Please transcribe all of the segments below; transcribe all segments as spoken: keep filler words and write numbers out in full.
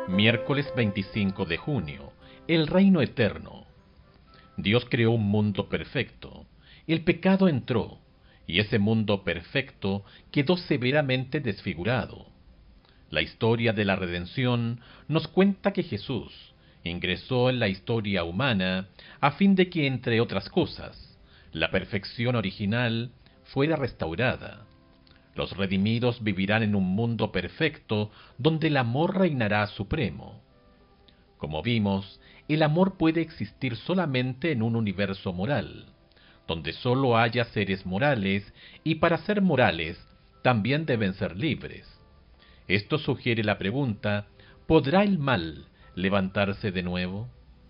Miércoles veinticinco de junio. El reino eterno. Dios creó un mundo perfecto. El pecado entró, y ese mundo perfecto quedó severamente desfigurado. La historia de la redención nos cuenta que Jesús ingresó en la historia humana a fin de que, entre otras cosas, la perfección original fuera restaurada. Los redimidos vivirán en un mundo perfecto donde el amor reinará supremo. Como vimos, el amor puede existir solamente en un universo moral, donde sólo haya seres morales, y para ser morales también deben ser libres. Esto sugiere la pregunta: ¿podrá el mal levantarse de nuevo?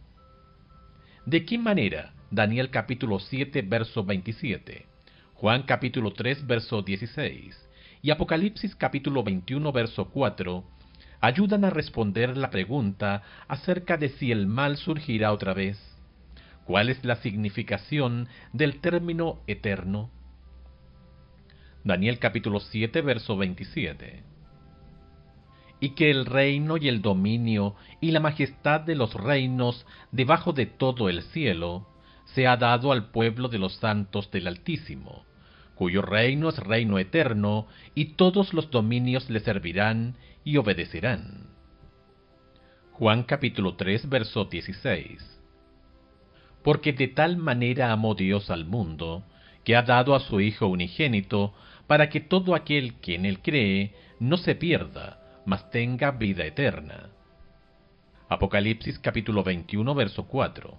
¿De qué manera? Daniel capítulo siete, verso veintisiete. Juan capítulo tres, verso dieciséis, y Apocalipsis capítulo veintiuno, verso cuatro, ayudan a responder la pregunta acerca de si el mal surgirá otra vez. ¿Cuál es la significación del término eterno? Daniel capítulo siete, verso veintisiete. Y que el reino y el dominio y la majestad de los reinos debajo de todo el cielo se ha dado al pueblo de los santos del Altísimo, cuyo reino es reino eterno, y todos los dominios le servirán y obedecerán. Juan capítulo tres, verso dieciséis. Porque de tal manera amó Dios al mundo, que ha dado a su Hijo unigénito, para que todo aquel que en él cree no se pierda, mas tenga vida eterna. Apocalipsis capítulo veintiuno, verso cuatro.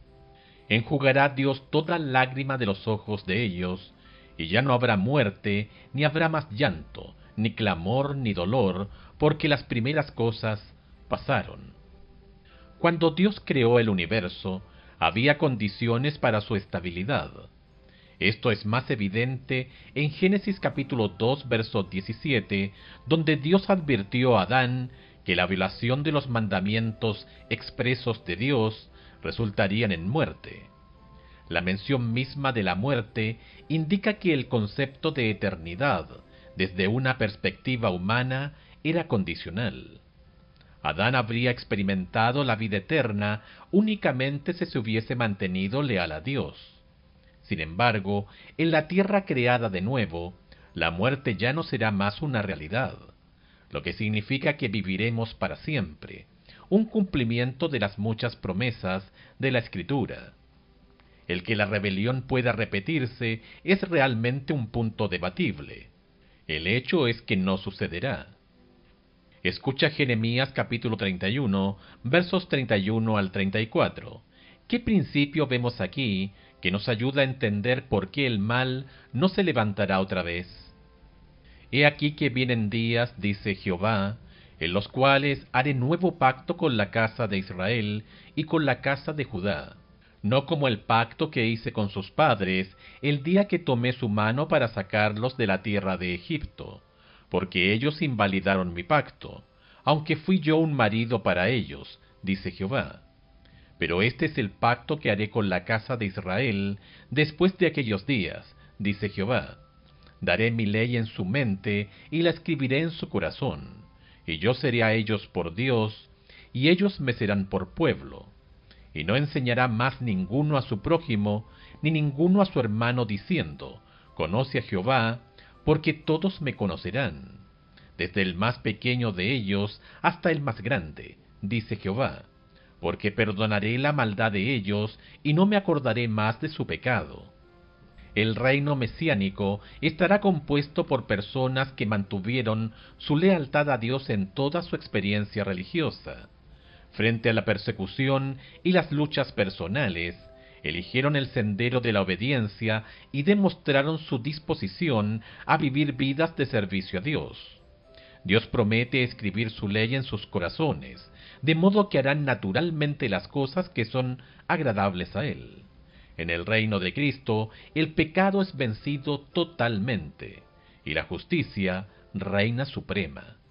Enjugará Dios toda lágrima de los ojos de ellos, y ya no habrá muerte, ni habrá más llanto, ni clamor, ni dolor, porque las primeras cosas pasaron. Cuando Dios creó el universo, había condiciones para su estabilidad. Esto es más evidente en Génesis capítulo dos, verso diecisiete, donde Dios advirtió a Adán que la violación de los mandamientos expresos de Dios resultarían en muerte. La mención misma de la muerte indica que el concepto de eternidad, desde una perspectiva humana, era condicional. Adán habría experimentado la vida eterna únicamente si se hubiese mantenido leal a Dios. Sin embargo, en la tierra creada de nuevo, la muerte ya no será más una realidad, lo que significa que viviremos para siempre, un cumplimiento de las muchas promesas de la Escritura. El que la rebelión pueda repetirse es realmente un punto debatible. El hecho es que no sucederá. Escucha Jeremías capítulo treinta y uno, versos treinta y uno al treinta y cuatro. ¿Qué principio vemos aquí que nos ayuda a entender por qué el mal no se levantará otra vez? He aquí que vienen días, dice Jehová, en los cuales haré nuevo pacto con la casa de Israel y con la casa de Judá, no como el pacto que hice con sus padres el día que tomé su mano para sacarlos de la tierra de Egipto, porque ellos invalidaron mi pacto, aunque fui yo un marido para ellos, dice Jehová. Pero este es el pacto que haré con la casa de Israel después de aquellos días, dice Jehová. Daré mi ley en su mente y la escribiré en su corazón, y yo seré a ellos por Dios, y ellos me serán por pueblo. Y no enseñará más ninguno a su prójimo, ni ninguno a su hermano, diciendo: conoce a Jehová, porque todos me conocerán, desde el más pequeño de ellos hasta el más grande, dice Jehová, porque perdonaré la maldad de ellos y no me acordaré más de su pecado. El reino mesiánico estará compuesto por personas que mantuvieron su lealtad a Dios en toda su experiencia religiosa. Frente a la persecución y las luchas personales, eligieron el sendero de la obediencia y demostraron su disposición a vivir vidas de servicio a Dios. Dios promete escribir su ley en sus corazones, de modo que harán naturalmente las cosas que son agradables a Él. En el reino de Cristo, el pecado es vencido totalmente, y la justicia reina suprema.